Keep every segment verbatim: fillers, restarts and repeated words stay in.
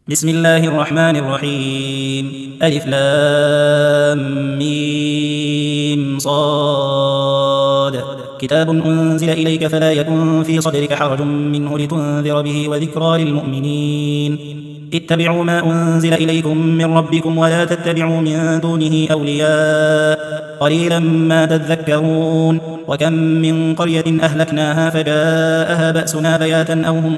بسم الله الرحمن الرحيم. ألف لام ميم صاد. كتاب أنزل إليك فلا يكن في صدرك حرج منه لتنذر به وذكرى للمؤمنين. اتبعوا ما أنزل إليكم من ربكم ولا تتبعوا من دونه أولياء قليلا ما تذكرون. وكم من قرية أهلكناها فجاءها بأسنا بياتا أو هم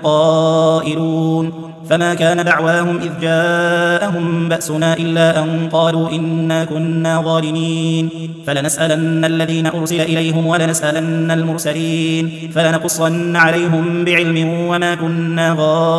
قائلون فما كان دعواهم إذ جاءهم بأسنا إلا أن قالوا إنا كنا ظالمين. فلنسألن الذين أرسل إليهم ولنسألن المرسلين فلنقصن عليهم بعلم وما كنا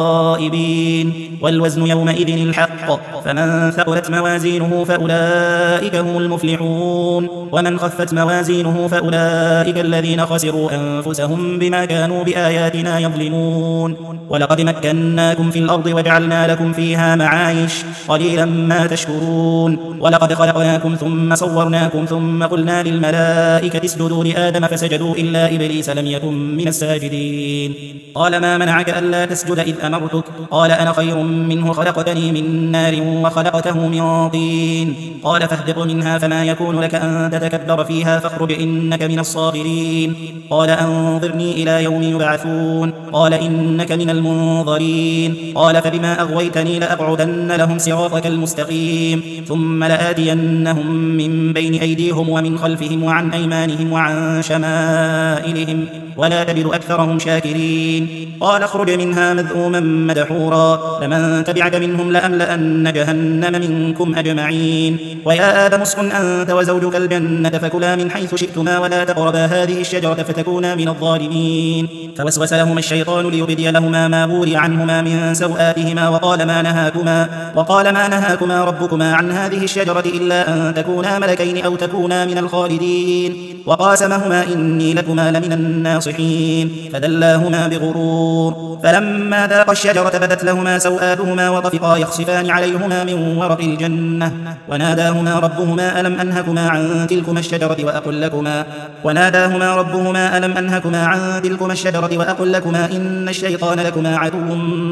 غائبين. والوزن يومئذ الحق فمن ثقلت موازينه فأولئك هم المفلحون ومن خفت موازينه فأولئك الذين خسروا أنفسهم بما كانوا بآياتنا يظلمون. ولقد مكناكم في الأرض وجعلنا لكم فيها معايش قليلا ما تشكرون. ولقد خلقناكم ثم صورناكم ثم قلنا للملائكة اسجدوا لآدم فسجدوا إلا إبليس لم يكن من الساجدين. قال ما منعك ألا تسجد إذ أمرتك؟ قال أنا خير منه خلقتني من نار وخلقته من طين. قال فاهبط منها فما يكون لك أن تتكبر فيها فاخرج إنك من الصاغرين. قال أنظرني إلى يوم يبعثون. قال إنك من المنظرين. قال فبما أغويتني لأقعدن لهم صراطك المستقيم ثم لآتينهم من بين أيديهم ومن خلفهم وعن أيمانهم وعن شمائلهم ولا تجد أكثرهم شاكرين. قال اخرج منها مذءوما مدحورا لمن تبعك منهم لأملأن جهنم منكم أجمعين. ويا آدم اسكن أنت وزوجك الجنة فكلا من حيث شئتما ولا تقربا هذه الشجرة فتكونا من الظالمين. فوسوس لهما الشيطان ليبدي لهما ما بوري عنهما من سوآتهما وقال ما نهاكما وقال ما نهاكما ربكما عن هذه الشجرة إلا أن تكونا ملكين أو تكونا من الخالدين. وقاسمهما إني لكما لمن الناصحين فدلاهما بغرور. فلما ذاقا الشجرة بدت لهما سوآتهما وطفقا يخصفان عليهما من ورق الجنة وناداهما ربهما ألم أنهكما عن تلكما الشجرة وأقل لكما وناداهما ربهما ألم أنهكما عن تلكما الشجرة وأقل لكما إن الشيطان لكما عدو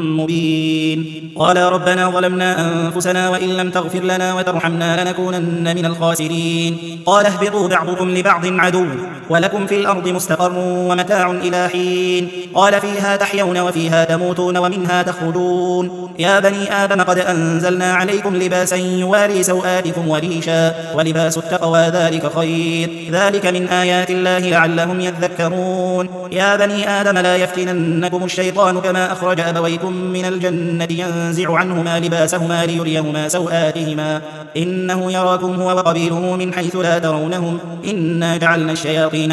مبين. قالا ربنا ظلمنا أنفسنا وإن لم تغفر لنا وترحمنا لنكونن من الخاسرين. قال اهبطوا بعضكم لبعض عدو ولكم في الأرض مستقر ومتاع إلى حين. قال فيها تحيون وفيها تموتون ومنها تخرجون. يا بني آدم قد أنزلنا عليكم لباسا يواري سوآتكم وريشا ولباس التقوى ذلك خير ذلك من آيات الله لعلهم يذكرون. يا بني آدم لا يفتننكم الشيطان كما أخرج أبويكم من الجنة ينزع عنهما لباسهما ليريهما سوآتهما إنه يراكم هو وقبيله من حيث لا ترونهم إنا جعلنا الشياطين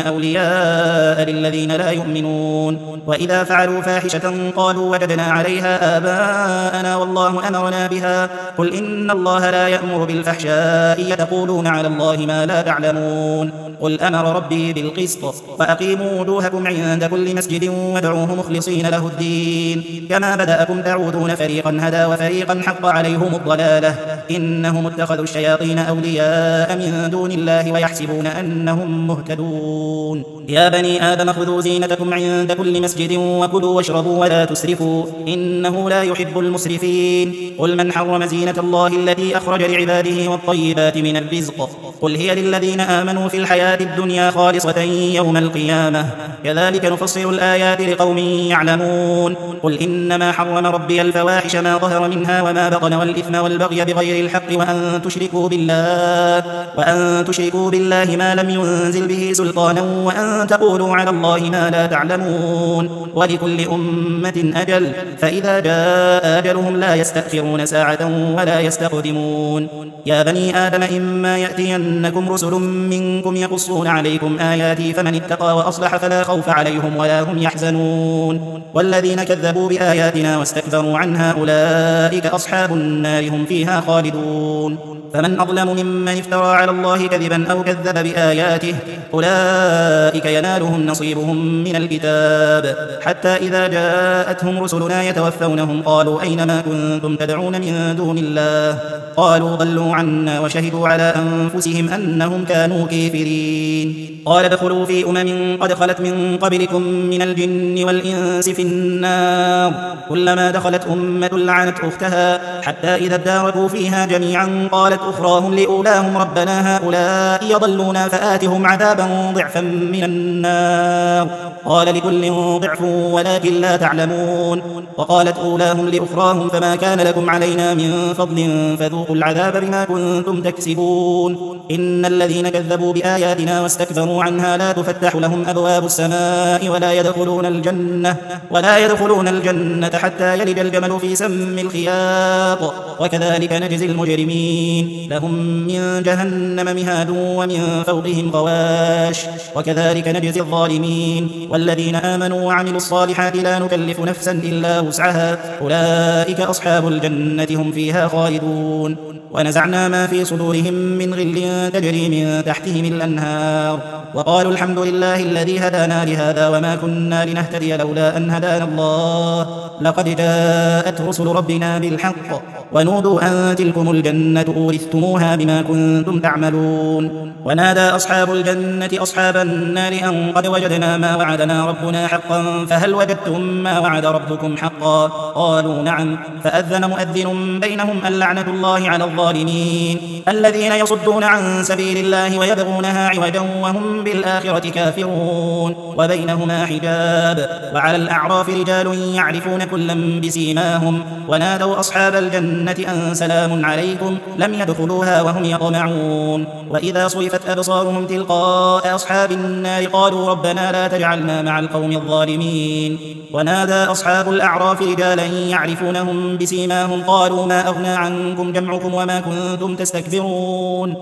أولياء للذين لا يؤمنون. وإذا فعلوا فاحشة قالوا وجدنا عليها آباءنا والله أمرنا بها قل إن الله لا يأمر بالفحشاء يتقولون على الله ما لا تعلمون. قل أمر ربي بالقسط وأقيموا وجوهكم عند كل مسجد وادعوه مخلصين له الدين كما بدأكم تعودون فريقا هدى وفريقا حق عليهم الضلالة إنهم اتخذوا الشياطين أولياء من دون الله ويحسبون أنهم مهتدون. يا بني آدم خذوا زينتكم عند كل مسجد وكلوا واشربوا ولا تسرفوا إنه لا يحب المسرفين. قل من حرم زينة الله التي أخرج لعباده والطيبات من الرزق قل هي للذين آمنوا في الحياة الدنيا خالصة يوم القيامة كذلك نفصل الآيات لقوم يعلمون. قل إنما حرم ربي الفواحش ما ظهر منها وما بطن والإثم والبغي بغير الحق وأن تشركوا بالله وأن تشركوا بالله ما لم ينزل به سلطانا وأن تقولوا على الله ما لا تعلمون. ولكل أمة أجل فإذا جاء أجلهم لا يستأخرون ساعة ولا يستقدمون. يا بني آدم إما يأتينكم رسل منكم يقصون عليكم آياتي فمن اتقى وأصلح فلا خوف عليهم ولا هم يحزنون. والذين كذبوا بآياتنا واستكبروا عنها أولئك أصحاب النار هم فيها خالدون. خالدون. فمن أظلم ممن افترى على الله كذبا أو كذب بآياته أولئك ينالهم نصيبهم من الكتاب حتى إذا جاءتهم رسلنا يتوفونهم قالوا أين ما كنتم تدعون من دون الله قالوا ضلوا عنا وشهدوا على أنفسهم أنهم كانوا كافرين. قال ادخلوا في أمم قد خلت من قبلكم من الجن والإنس في النار كلما دخلت أمة لعنت أختها حتى إذا اداركوا فيها جميعا قالت أخراهم لأولاهم ربنا هؤلاء يضلونا فآتهم عذابا ضعفا من النار قال لكل ضعف ولكن لا تعلمون. وقالت أولاهم لأخراهم فما كان لكم علينا من فضل فذوقوا العذاب بما كنتم تكسبون. إن الذين كذبوا بآياتنا واستكبروا عنها لا تفتح لهم أبواب السماء ولا يدخلون الجنة ولا يدخلون الجنة حتى يلج الجمل في سم الخياط وكذلك نجزي المجرمين. لهم من جهنم مهاد ومن فوقهم غواش وكذلك نجزي الظالمين. والذين آمنوا وعملوا الصالحات لا نكلف نفسا إلا وسعها أولئك أصحاب الجنة هم فيها خالدون. ونزعنا ما في صدورهم من غل تجري من تحتهم الأنهار وقالوا الحمد لله الذي هدانا لهذا وما كنا لنهتدي لولا أن هدانا الله لقد جاءت رسل ربنا بالحق ونودوا أن تلكم الجنة أورثتموها بما كنتم تعملون. ونادى أصحاب الجنة أصحاب النار أن قد وجدنا ما وعدنا ربنا حقا فهل وجدتم ما وعد ربكم حقا قالوا نعم فأذن مؤذن بينهم اللعنة الله على الظالمين الذين يصدون عن سبيل الله ويبغونها عوجا وهم بالآخرة كافرون وبينهما حجاب. وعلى الأعراف رجال يعرفون كلا بسيماهم ونادوا أصحاب الجنة أن سلام عليكم لم يدخلوها وهم يطمعون. وإذا صرفت أبصارهم تلقاء أصحاب النار قالوا ربنا لا تجعلنا مع القوم الظالمين. ونادى أصحاب الأعراف رجالا يعرفونهم بسيماهم قالوا ما أغنى عنكم جمعكم وما كنتم تستكبرون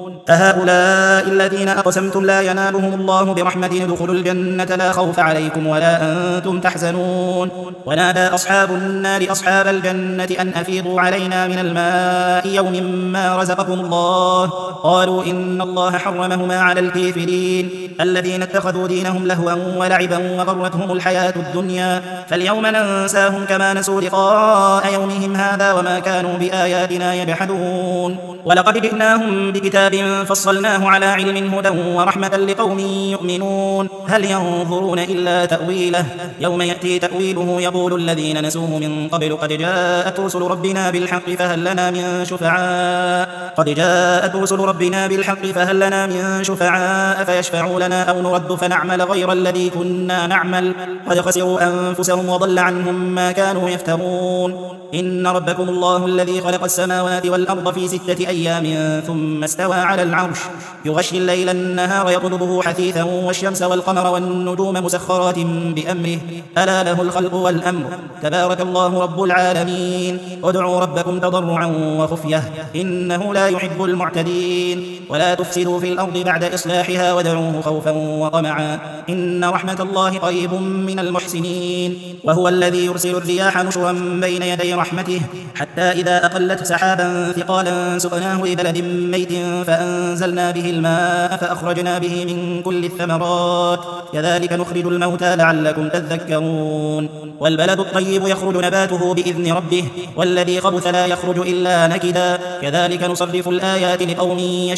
أهؤلاء الذين أقسمتم لا ينالهم الله برحمة ادخلوا الجنة لا خوف عليكم ولا أنتم تحزنون. ونادى أصحاب النار أصحاب الجنة أن أفيضوا علينا من الماء يوم ما رزقكم الله قالوا إن الله حرمهما على الكافرين الذين اتخذوا دينهم لهوا ولعبا وغرتهم الحياة الدنيا فاليوم ننساهم كما نسوا لقاء يومهم هذا وما كانوا بآياتنا يجحدون. ولقد جئناهم بكتاب فصلناه على علم هدى ورحمة لقوم يؤمنون هل ينظرون إلا تأويله يوم يأتي تأويله يقول الذين نسوه من قبل قد جاءت رسل ربنا بالحق فهل لنا من شفعاء قد جاءت رسل ربنا بالحق فهل لنا من شفعاء فيشفعوا لنا أو نرد فنعمل غير الذي كنا نعمل قد خسروا أنفسهم وضل عنهم ما كانوا يفترون. إن ربكم الله الذي خلق السماوات والأرض في ستة أيام ثم استوى على العرش يغشي الليل النهار يطلبه حثيثا والشمس والقمر والنجوم مسخرات بأمره ألا له الخلق والأمر تبارك الله رب العالمين. ادعوا ربكم تضرعا وخفية إنه لا يحب المعتدين ولا تفسدوا في الأرض بعد إصلاحها ودعوه خوفا وطمعا إن رحمة الله قريب من المحسنين. وهو الذي يرسل الرياح نشرا بين يدي رحمته حتى إذا أقلت سحابا ثقالا سقناه لبلد ميت فأنزلنا به الماء فأخرجنا به من كل الثمرات كذلك نخرج الموتى لعلكم تذكرون. والبلد الطيب يخرج نباته بإذن ربه والذي خبث لا يخرج إلا نكدا كذلك نصرف الآيات لقوم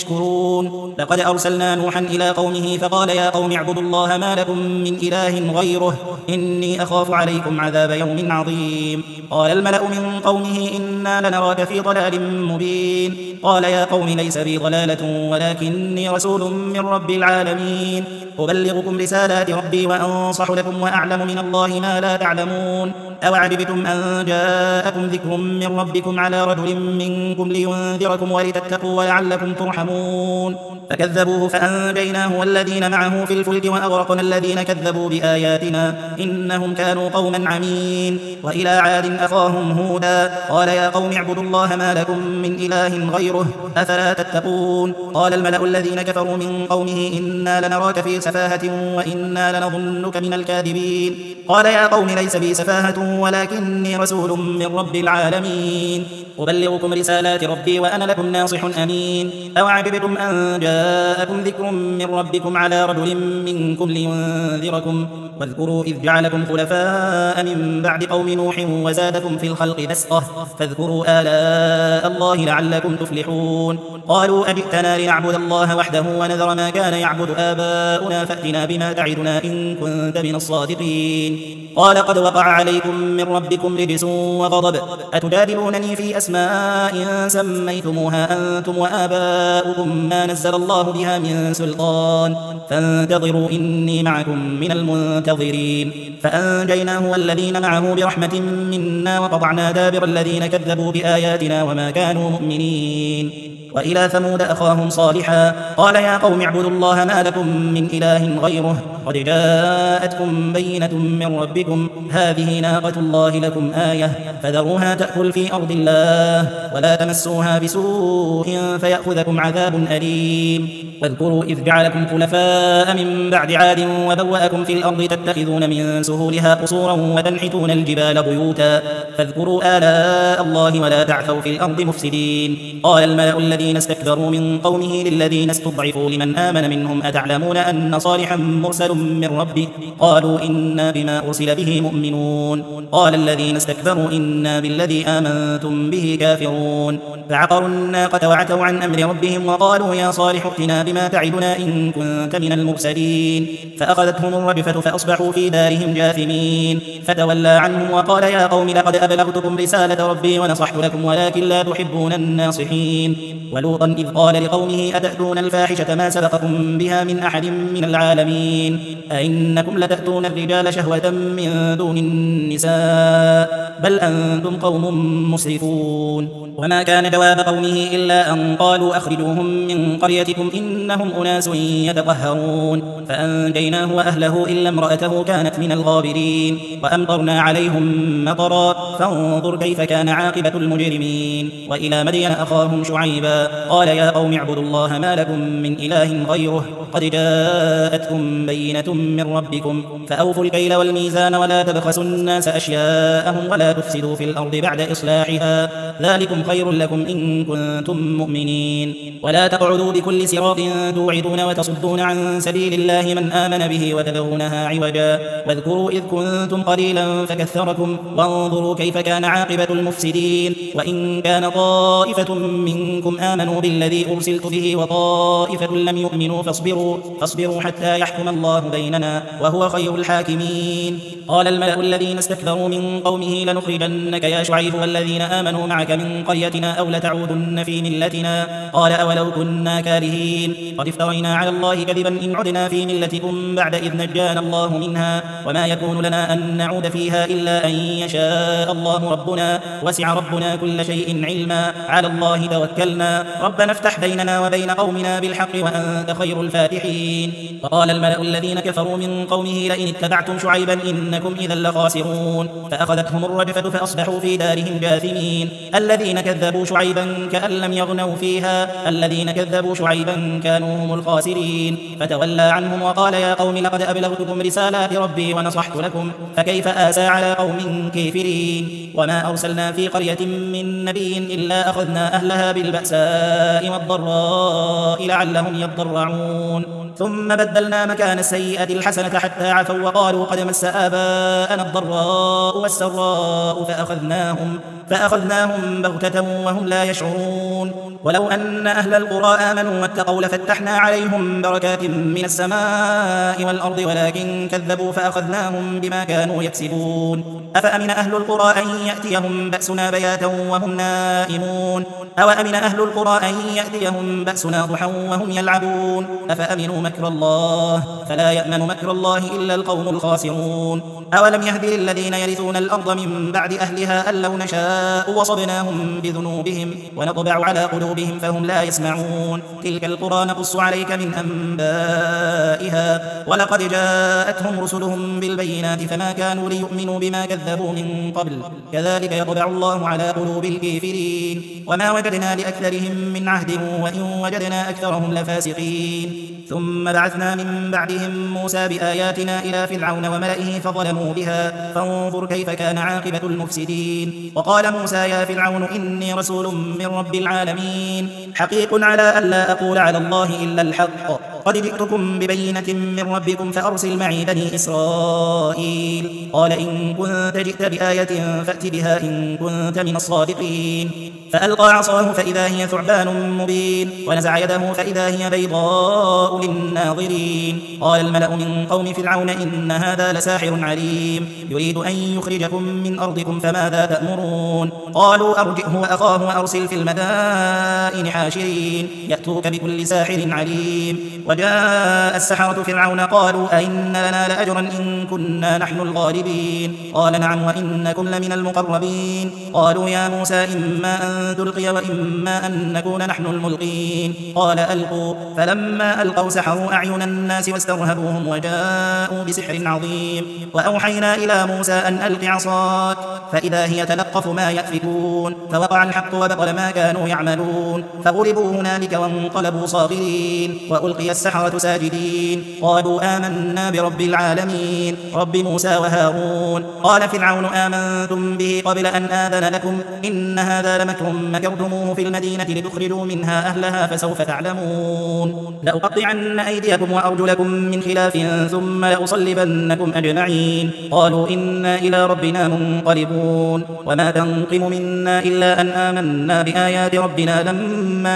يشكرون. لقد أرسلنا نوحا إلى قومه فقال يا قوم اعبدوا الله ما لكم من إله غيره إني أخاف عليكم عذاب يوم عظيم. قال الملأ من قومه إنا لنراك في ضلال مبين قال يا قوم ليس بي ضلالة ولكني رسول من رب العالمين أبلغكم رسالات ربي وأنصح لكم وأعلم من الله ما لا تعلمون. أوعجبتم أن جاءكم ذكر من ربكم على رجل منكم لينذركم ولتتقوا ولعلكم ترحمون فكذبوه فأنجيناه والذين معه في الفلك وأغرقنا الذين كذبوا بآياتنا إنهم كانوا قوما عمين. وإلى عاد أخاهم هودا قال يا قوم اعبدوا الله ما لكم من إله غيره أفلا تتقون. قال الملأ الذين كفروا من قومه إنا لنراك في سفاهة وإنا لنظنك من الكاذبين. قال يا قوم ليس بي سفاهة ولكني رسول من رب العالمين أبلغكم رسالات ربي وأنا لكم ناصح أمين. أوعجبتم أن جاءكم ذكر من ربكم على رجل منكم لينذركم واذكروا إذ جعلكم خلفاء من بعد قوم نوح وزادكم في الخلق بسطة فاذكروا آلاء الله لعلكم تفلحون. قالوا أجئتنا لنعبد الله وحده ونذر ما كان يعبد آباؤنا فأتنا بما تعدنا إن كنت من الصادقين. قال قد وقع عليكم من ربكم رجس وغضب أتجادلونني في أسماء سميتموها أنتم وآباؤكم ما نزل الله بها من سلطان فانتظروا إني معكم من المنتظرين. فأنجيناه والذين معه برحمة منا وقطعنا دابر الذين كذبوا بآياتنا وما كانوا مؤمنين. وإلى ثمود أخاهم صالحا قال يا قوم اعبدوا الله ما لكم من إله غيره قد جاءتكم بينة من ربكم هذه ناقة الله لكم آية فذروها تأكل في أرض الله ولا تمسوها بسوء فيأخذكم عذاب أليم. واذكروا إذ جعلكم خلفاء من بعد عاد وبوأكم في الأرض تتخذون من سهولها قصورا وتنحتون الجبال بيوتا فاذكروا آلاء الله ولا تعثوا في الأرض مفسدين. قال الملأ الذين استكبروا من قومه للذين استضعفوا لمن آمن منهم أتعلمون أن صالحا مرسل من ربه قالوا إنا بما أرسل به مؤمنون. قال الذين استكبروا إنا بالذي آمنتم به كافرون. فعقروا الناقة وعتوا عن أمر ربهم وقالوا يا صالح ائتنا بما تعدنا إن كنت من المرسلين. فأخذتهم الرجفة فأصبحوا في دارهم جاثمين. فتولى عنهم وقال يا قوم لقد أبلغتكم رسالة ربي ونصحت لكم ولكن لا تحبون الناصحين. ولوطا إذ قال لقومه أتأتون الفاحشة ما سبقكم بها من أحد من العالمين أئنكم لتأتون الرجال شهوة من دون النساء بل أنتم قوم مسرفون. وما كان جواب قومه إلا أن قالوا أخرجوهم من قريتكم إنهم أناس يتطهرون. فأنجيناه وأهله إلا امرأته كانت من الغابرين وأمطرنا عليهم مطرا فانظر كيف كان عاقبة المجرمين. وإلى مدين أخاهم شعيبا قال يا قوم اعبدوا الله ما لكم من إله غيره قد جاءتكم بينة من ربكم فأوفوا الكيل والميزان ولا تبخسوا الناس أشياءهم ولا تفسدوا في الأرض بعد إصلاحها ذلكم خير لكم إن كنتم مؤمنين. ولا تقعدوا بكل صراط توعدون وتصدون عن سبيل الله من آمن به وتبغونها عوجا واذكروا إذ كنتم قليلا فكثركم وانظروا كيف كان عاقبة المفسدين. وإن كان طائفة منكم آمنوا بالذي أرسلت به وطائفة لم يؤمنوا فاصبروا, فاصبروا حتى يحكم الله بيننا وهو خير الحاكمين. قال الملأ الذين استكبروا من قومه لنخرجنك يا شعيب والذين آمنوا معك من قريتنا أو لتعودن في ملتنا قال أولو كنا كارهين قد افترينا على الله كذبا إن عدنا في ملتكم بعد إذ نجانا الله منها وما يكون لنا أن نعود فيها إلا أن يشاء الله ربنا وسع ربنا كل شيء علما على الله توكلنا ربنا افتح بيننا وبين قومنا بالحق وأنت خير الفاتحين. وقال الملأ الذين كفروا من قومه لئن اتبعتم شعيبا إنكم إذا لخاسرون. فأخذتهم الرجفة فأصبحوا في دارهم جاثمين. الذين كذبوا شعيبا كأن لم يغنوا فيها الذين كذبوا شعيبا كانوا هم الخاسرين. فتولى عنهم وقال يا قوم لقد أبلغتكم رسالات ربي ونصحت لكم فكيف آسى على قوم كافرين. وما أرسلنا في قرية من نبي إلا أخذنا أهلها بالبأساء والضراء لعلهم يضرعون ثم بدلنا مكان السيئة الحسنة حتى عفوا وقالوا قد مس آباءنا الضراء والسراء فأخذناهم, فأخذناهم بغتة وهم لا يشعرون. ولو أن أهل القرى آمنوا واتقوا لفتحنا عليهم بركات من السماء والأرض ولكن كذبوا فأخذناهم بما كانوا يكسبون. أفأمن أهل القرى أن يأتيهم بأسنا بياتا وهم نائمون أو أمن أهل القرى أن يأتيهم بأسنا ضحى وهم يلعبون أفأمنوا مكر الله فلا يأمن يأمن مكر الله إلا القوم الخاسرون أولم يهد للذين يرثون الأرض من بعد أهلها أن لو نشاء وصبناهم بذنوبهم ونطبع على قلوبهم فهم لا يسمعون تلك القرى نقص عليك من أنبائها ولقد جاءتهم رسلهم بالبينات فما كانوا ليؤمنوا بما كذبوا من قبل كذلك يطبع الله على قلوب الكافرين وما وجدنا لأكثرهم من عهد وإن وجدنا أكثرهم لفاسقين ثم بعثنا من بعدهم موسى بآياتنا إلى فرعون وملئه فظلموا بها فانظر كيف كان عاقبة المفسدين وقال موسى يا فرعون إني رسول من رب العالمين حقيق على ألا أقول على الله إلا الحق قد جئتكم ببينة من ربكم فأرسل معي بني إسرائيل قال إن كنت جئت بآية فأت بها إن كنت من الصادقين فألقى عصاه فإذا هي ثعبان مبين ونزع يده فإذا هي بيضاء للناظرين قال الملأ من قوم فرعون إن هذا لساحر عليم يريد أن يخرجكم من أرضكم فماذا تأمرون قالوا أرجئه وأخاه وأرسل في المدائن حاشرين يأتوك بكل ساحر عليم وجاء السحرة فرعون قالوا أئن لنا لأجرا إن كنا نحن الغالبين قال نعم وإنكم لمن المقربين قالوا يا موسى إما أن تلقي وإما أن نكون نحن الملقين قال ألقوا فلما ألقوا سحروا أعين الناس واسترهبوهم وجاءوا بسحر عظيم وأوحينا إلى موسى أن ألق عصاك فإذا هي تلقف ما يأفكون فوقع الحق وبطل ما كانوا يعملون فغلبوا هنالك وانقلبوا صاغرين وألقي السحرة ساجدين قالوا آمنا برب العالمين رب موسى وهارون قال فرعون آمنتم به قبل أن آذن لكم إن هذا لمكر مكرتموه في المدينة لتخرجوا منها أهلها فسوف تعلمون لأقطعن أيديكم وأرجلكم من خلاف ثم لأصلبنكم أجمعين قالوا إنا إلى ربنا منقلبون وما تنقم منا إلا أن آمنا بآيات ربنا لما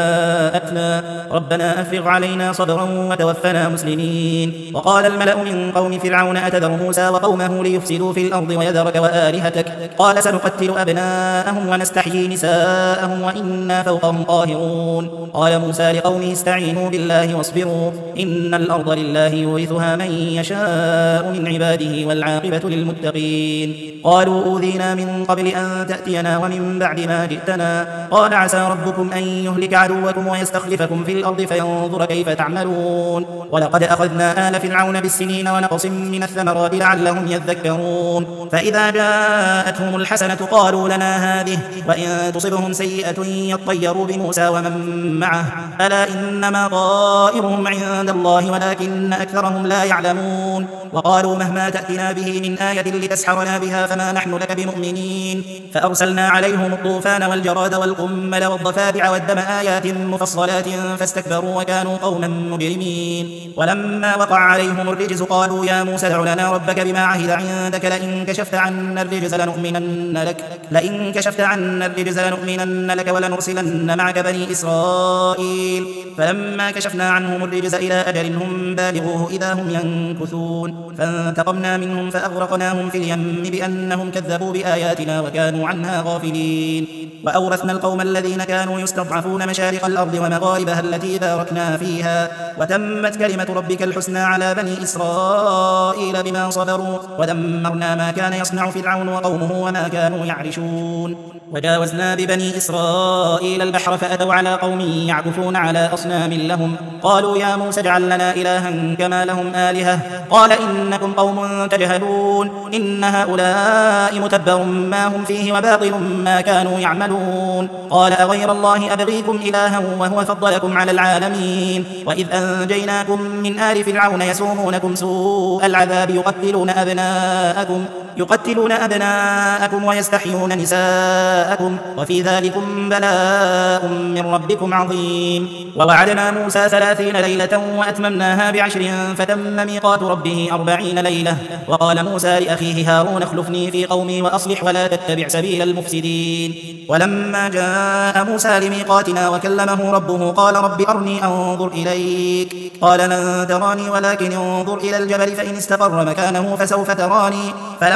جاءتنا ربنا أفرغ علينا صبرا وتوفنا مسلمين وقال الملأ من قوم فرعون أتذر موسى وقومه ليفسدوا في الأرض ويذرك وآلهتك قال سنقتل أبناءهم ونستحيي نساءهم وإنا فوقهم قاهرون قال موسى لقومه استعينوا بالله واصبروا إن الأرض لله يورثها من يشاء من عباده والعاقبة للمتقين قالوا أوذينا من قبل أن تأتينا ومن بعد ما جئتنا قال عسى ربكم أن يهلك عدوكم ويستخلفكم في الأرض فينظر كيف تعملون ولقد أخذنا آل فرعون بالسنين ونقص من الثمرات لعلهم يذكرون فإذا جاءتهم الحسنة قالوا لنا هذه وإن تصبهم سيئة يطيروا بموسى ومن معه ألا إنما طائرهم عند الله ولكن أكثرهم لا يعلمون وقالوا مهما تأتنا به من آية لتسحرنا بها فما نحن لك بمؤمنين فأرسلنا عليهم الطوفان والجراد والقمل والضفادع والدم آيات مفصلات فاستكبروا وكانوا قوما مجرمين ولما وقع عليهم الرجز قالوا يا موسى ادع لنا ربك بما عهد عندك لئن كشفت عنا الرجز لنؤمنن لك لئن كشفت عنا الرجز لنؤمنن لك ولنرسلن معك بني إسرائيل فلما كشفنا عنهم الرجز إلى أجل هم بالغوه إذا هم ينكثون فانتقمنا منهم فأغرقناهم في اليم بأنهم كذبوا بآياتنا وكانوا عنها غافلين وأورثنا القوم الذين كانوا يستضعفون مشارق الأرض ومغاربها التي باركنا فيها وتمت كلمة ربك الحسنى على بني إسرائيل بما صبروا ودمرنا ما كان يصنع فرعون وقومه وما كانوا يعرشون وجاوزنا ببني إسرائيل البحر فأتوا على قوم يعكفون على أصنام لهم قالوا يا موسى اجعل لنا إلها كما لهم آلهة قال إنكم قوم تجهلون إن هؤلاء متبر ما هم فيه وباطل ما كانوا يعملون قال أغير الله أبغيكم إلها وهو فضلكم على العالمين وإذ أنجيناكم من آل فرعون يسومونكم سوء العذاب يقتلون أبناءكم يقتلون أبناءكم ويستحيون نساءكم وفي ذلكم بلاء من ربكم عظيم ووعدنا موسى ثلاثين ليلة وأتممناها بعشر فتم ميقات ربه أربعين ليلة وقال موسى لأخيه هارون اخلفني في قومي وأصلح ولا تتبع سبيل المفسدين ولما جاء موسى لميقاتنا وكلمه ربه قال رب أرني أنظر إليك قال لن تراني ولكن انظر إلى الجبل فإن استقر مكانه فسوف تراني فلما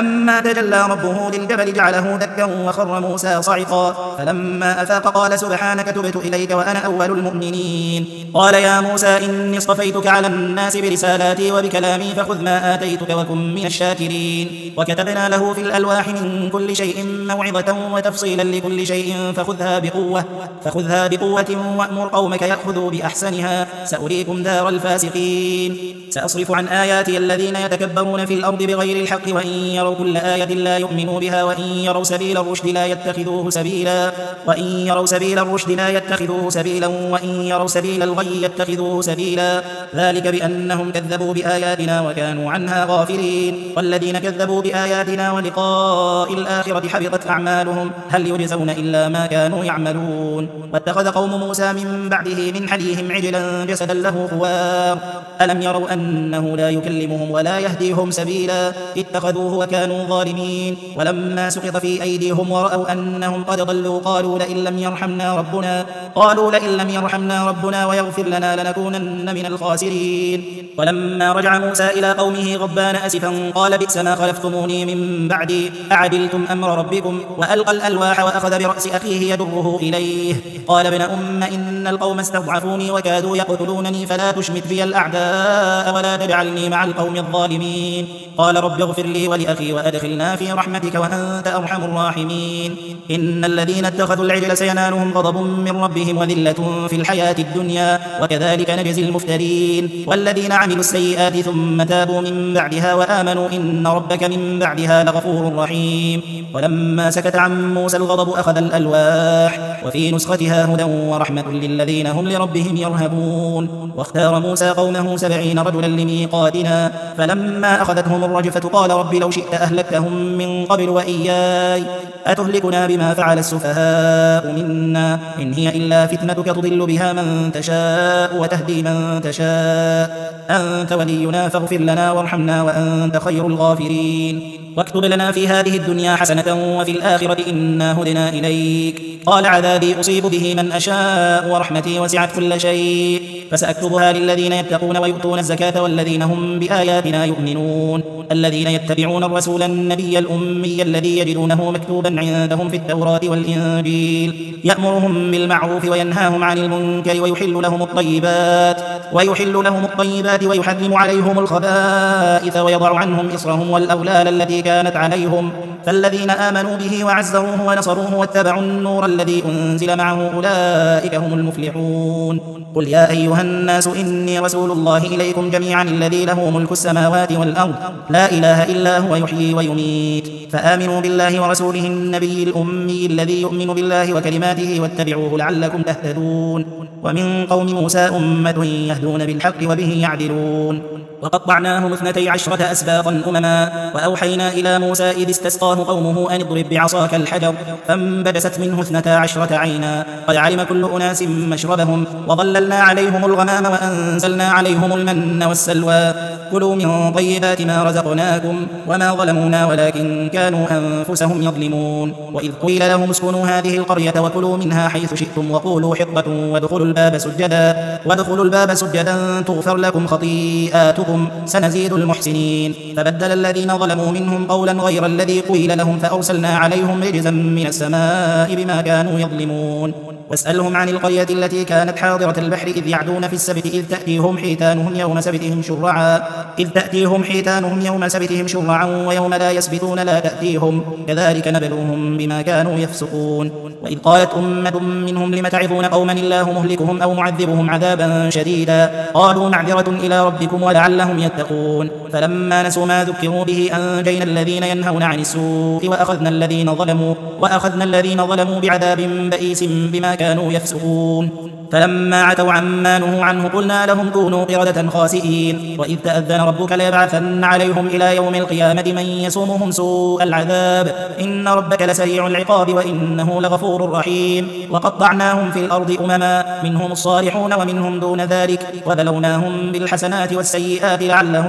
فلما تجلى ربه للجبل جعله دكا وخر موسى صعقا فلما أفاق قال سبحانك تبت إليك وأنا أول المؤمنين. قال يا موسى إني اصطفيتك على الناس برسالاتي وبكلامي فخذ ما آتيتك وكن من الشاكرين. وكتبنا له في الألواح من كل شيء موعظة وتفصيلا لكل شيء فخذها بقوة فخذها بقوة وأمر قومك يأخذوا بأحسنها سأريكم دار الفاسقين. سأصرف عن آياتي الذين يتكبرون في الأرض بغير الحق وإن يروا كل آية لا يؤمنوا بها وإن يروا سبيل الرشد لا يتخذوه سبيلا وإن يروا سبيل الرشد لا يتخذوه سبيلا وإن يروا سبيل الغي يتخذوه سبيلا ذلك بأنهم كذبوا بآياتنا وكانوا عنها غافلين. والذين كذبوا بآياتنا ولقاء الآخرة حبطت أعمالهم هل يجزون إلا ما كانوا يعملون. واتخذ قوم موسى من بعده من حليهم عجلا جسدا له خوار ألم يروا أنه لا يكلمهم ولا يهديهم سبيلا اتخذوه وكانوا ظالمين. ولما سقط في أيديهم ورأوا أنهم قد ضلوا قالوا لئن لم يرحمنا ربنا قالوا لئن لم يرحمنا ربنا ويغفر لنا لنكونن من الخاسرين. ولما رجع موسى إلى قومه غضبان أسفا قال بئس ما خلفتموني من بعدي أعجلتم أمر ربكم وألقى الألواح وأخذ برأس أخيه يجره إليه قال ابن أم إن القوم استضعفوني وكادوا يقتلونني فلا تشمت بي الأعداء ولا تجعلني مع القوم الظالمين. قال رب اغفر لي ولأخي وأدخلنا في رحمتك وأنت أرحم الراحمين. إن الذين اتخذوا العجل سينالهم غضب من ربهم وذلة في الحياة الدنيا وكذلك نجزي المفترين. والذين عملوا السيئات ثم تابوا من بعدها وآمنوا إن ربك من بعدها لغفور رحيم. ولما سكت عن موسى الغضب أخذ الألواح وفي نسختها هدى ورحمة للذين هم لربهم يرهبون. واختار موسى قومه سبعين رجلا لميقاتنا فلما أخذتهم الرجفة قال رب لو شئت أهلكتهم من قبل وإياي أتهلكنا بما فعل السفهاء منا إن هي إلا فتنتك تضل بها من تشاء وتهدي من تشاء أنت ولينا فاغفر لنا وارحمنا وأنت خير الغافرين. واكتب لنا في هذه الدنيا حسنة وفي الآخرة إنا هدنا إليك. قال عذابي أصيب به من أشاء ورحمتي وسعت كل شيء فسأكتبها للذين يتقون ويؤتون الزكاة والذين هم بآياتنا يؤمنون. الذين يتبعون الرسول النبي الأمي الذي يجدونه مكتوبا عندهم في التوراة والإنجيل يأمرهم بالمعروف وينهاهم عن المنكر ويحل لهم الطيبات ويحل لهم الطيبات ويحرم عليهم الخبائث ويضع عنهم إصرهم والأغلال التي كانت عليهم فالذين آمنوا به وعزروه ونصروه واتبعوا النور الذي أنزل معه أولئك هم المفلحون. قل يا أيها الناس إني رسول الله إليكم جميعا الذي له ملك السماوات والأرض لا إله إلا هو يحيي ويميت فآمنوا بالله ورسوله النبي الأمي الذي يؤمن بالله وكلماته واتبعوه لعلكم تهتدون. ومن قوم موسى أمة يهدون بالحق وبه يعدلون. وقطعناهم اثنتي عشرة أسباطا أمما وأوحينا إلى موسى إذ استسقاه قومه أن اضرب بعصاك الحجر فانبجست منه اثنتا عشرة عينا قد علم كل أناس مشربهم وظللنا عليهم الغمام وأنزلنا عليهم المن والسلوى كلوا من طيبات ما رزقناكم وما ظلمونا ولكن كانوا أنفسهم يظلمون. وإذ قيل لهم اسكنوا هذه القرية وكلوا منها حيث شئتم وقولوا حطة وادخلوا الباب سجدا وادخلوا الباب سجدا تغفر لكم خطيئاتكم سنزيد المحسنين. فبدل الذين ظلموا منهم قولا غير الذي قيل لهم فأرسلنا عليهم رجزا من السماء بما كانوا يظلمون. واسألهم عن القرية التي كانت حاضرة البحر إذ يعدون في السبت إذ تأتيهم حيتانهم يوم سبتهم شرعا إذ تأتيهم حيتانهم يوم سبتهم شرعا ويوم لا يسبتون لا تأتيهم كذلك نبلوهم بما كانوا يفسقون. وإذ قالت أمة منهم لم تعظون قوما الله مهلكهم أو معذبهم عذابا شديدا قالوا معذرة إلى ربكم ولعلهم يتقون. فلما نسوا ما ذكروا به أنجينا الذين ينهون عن السوء وأخذنا الذين ظلموا وأخذنا الذين ظلموا بعذاب بئيس بما كانوا يفسقون. فلما عتوا عما نهوا عنه قلنا لهم كونوا قردة خاسئين. وإذ تأذن ربك ليبعثن عليهم إلى يوم القيامة من يسومهم سوء العذاب إن ربك لسريع العقاب وإنه لغفور رحيم. وقطعناهم في الأرض أمما منهم الصالحون ومنهم دون ذلك وبلوناهم بالحسنات والسيئات لعلهم يرجعون.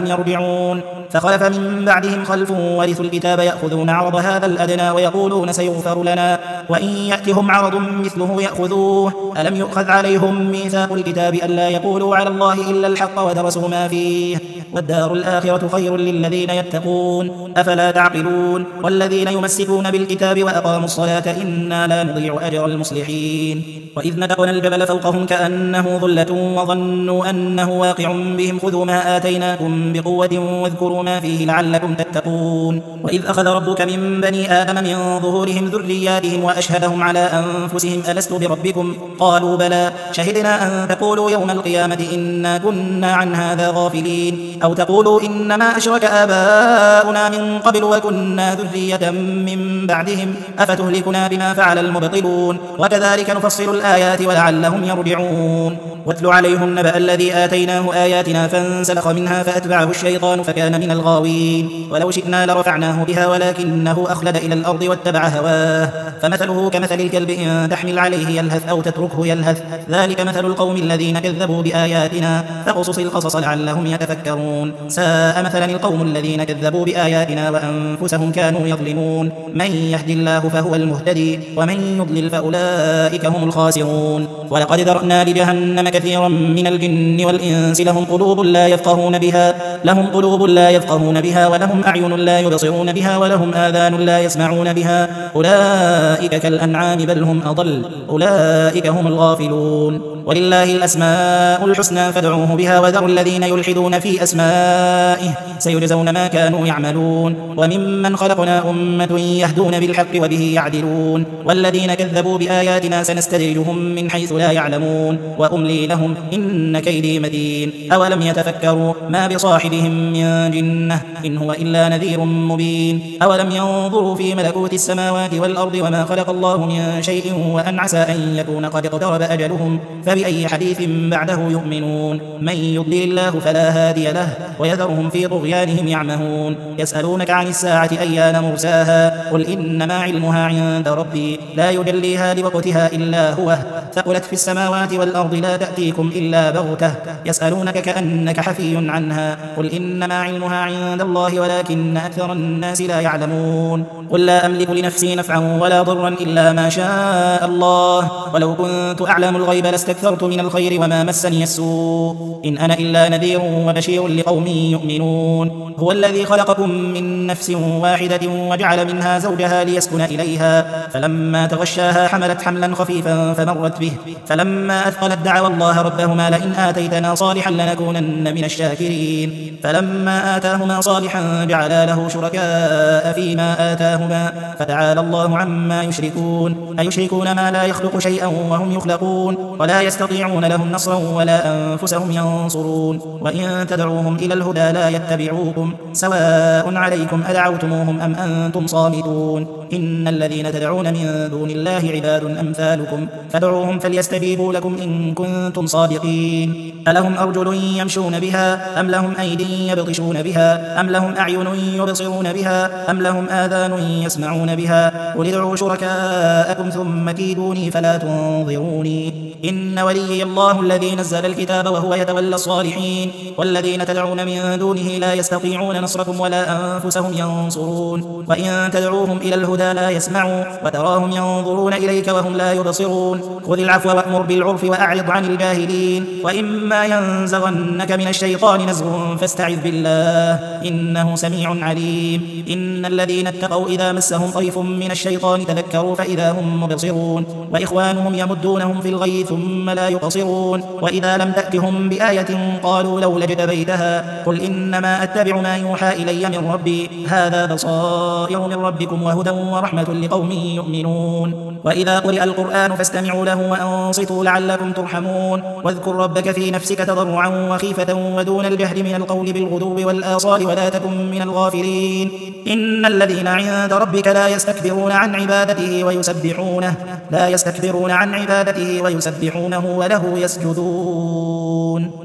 يرجعون. فخلف من بعدهم خلف ورثوا الكتاب يأخذون عرض هذا الأدنى ويقولون سيغفر لنا وإن يأتهم عرض مثله يأخذوه. ألم يؤخذ عليهم ميثاق الكتاب ألا يقولوا على الله إلا الحق ودرسوا ما فيه والدار الآخرة خير للذين يتقون أفلا تعقلون. والذين يمسكون بالكتاب وأقاموا الصلاة إنا لا نضيع أجر المصلحين. وإذ نتقنا الجبل فوقهم كأنه ظلة وظنوا أنه واقع بهم خذوا ما آتيناكم بقوة واذكروا ما فيه لعلكم تتقون. وإذ أخذ ربك من بني آدم من ظهورهم ذرياتهم وأشهدهم على أنفسهم ألست بربكم قالوا بلى شهدنا أن تقولوا يوم القيامة إنا كنا عن هذا غافلين أو تقولوا إنما أشرك آباؤنا من قبل وكنا ذرية من بعدهم أفتهلكنا بما فعل المبطلون وكذلك نفصل الآيات ولعلهم يرجعون. واتل عليهم نبأ الذي آتيناه آياتنا فانسلخ منها فأتبعه الشيطان فكان من الغاوين. ولو شئنا لرفعناه بها ولكنه أخلد إلى الأرض واتبع هواه فمثله كمثل الكلب إن تحمل عليه يلهث أو تتركه يلهث ذلك مثل القوم الذين كذبوا بآياتنا فقصص القصص لعلهم يتفكرون. ساء مثلا القوم الذين كذبوا بآياتنا وأنفسهم كانوا يظلمون. من يهد الله فهو المهتدي ومن يضلل فأولئك هم الخاسرون. ولقد ذرأنا لجهنم كثيرا من الجن والإنس لهم قلوب لا يفقهون بها لهم قلوب لا يفقهون بها ولهم أعين لا يبصرون بها ولهم آذان لا يسمعون بها أولئك كالأنعام بل هم أضل أولئك هم الغافلون. ولله الأسماء الحسنى فادعوه بها وذروا الذين يلحدون في أسمائه سيجزون ما كانوا يعملون. وممن خلقنا أمة يهدون بالحق وبه يعدلون. والذين كذبوا بآياتنا سنستدرجهم من حيث لا يعلمون وأملي لهم إن كيدي متين. أولم يتفكروا ما بصاحبهم من جنة إن هو إلا نذير مبين. أولم ينظروا في ملكوت السماوات والأرض وما خلق الله من شيء وأن عسى أن يكون قد اقترب أجلهم فبأي حديث بعده يؤمنون. من يضلل الله فلا هادي له ويذرهم في طغيانهم يعمهون. يسألونك عن الساعة أيان مرساها قل إنما علمها عند ربي لا يجليها لوقتها إلا هو ثقلت في السماوات والأرض لا تأتيكم إلا بغتة يسألونك كأنك حفي عنها قل إنما علمها عند الله ولكن أكثر الناس لا يعلمون. قل لا أملك لنفسي نفعا ولا ضرا إلا ما شاء الله ولو كنت أعلم الغيب لاستكثرت من الخير وما مسني السوء إن أنا إلا نذير وبشير لقوم يؤمنون. هو الذي خلقكم من نفس واحدة وجعل منها زوجها ليسكن إليها فلما تغشاها حملت حملا خفيفا فمرت به فلما أثقلت دعوا الله ربهما لئن آتيتنا صالحا لنكونن من الشاكرين. فلما آتاهما صالحا جعلا له شركاء فيما آتاهما فتعالى الله عما يشركون. أيشركون ما لا يخلق شيئا وهم يخلقون ولا يستطيعون لهم نصرا ولا أنفسهم ينصرون. وإن تدعوهم إلى الهدى لا يتبعوكم سواء عليكم أدعوتموهم أم أنتم صامتون. إن الذين تدعون من دون الله عباد أمثالكم فادعوهم فليستجيبوا لكم إن كنتم صادقين. ألهم أرجل يمشون بها أم لهم أيدي يبطشون بها أم لهم أعين يبصرون بها أم لهم آذان يسمعون بها قل ادعوا شركاءكم ثم كيدوني فلا تنظروني. إن وليي الله الذي نزل الكتاب وهو يتولى الصالحين. والذين تدعون من دونه لا يستطيعون نصركم ولا أنفسهم ينصرون. وإن تدعوهم إلى الهدى لا يسمعوا وتراهم ينظرون إليك وهم لا يبصرون. خذ العفو وأمر بالعرف وأعرض عن الجاهلين. وإما ينزغنك من الشيطان نزغ فاستعذ بالله إنه سميع عليم. إن الذين اتقوا إذا مسهم طيف من الشيطان تذكروا فإذا هم مبصرون. وإخوانهم يمدونهم في الغي ثم لا يقصرون. وإذا لم تأتهم بآية قالوا لولا اجتبيتها قل إنما أتبع ما يوحى إلي من ربي هذا بصائر من ربكم وهدى ورحمة لقوم يؤمنون. وإذا قرئ القرآن فاستمعوا له وأنصتوا لعلكم ترحمون. واذكر ربك في نفسك تضرعا وخيفة ودون الجهر من القول بالغدو والآصال ولا تكن من الغافلين. إن الذين عند ربك لا يستكبرون عن عبادته ويسبحونه لا يستكبرون عن عبادته ويسبحونه وله يسجدون.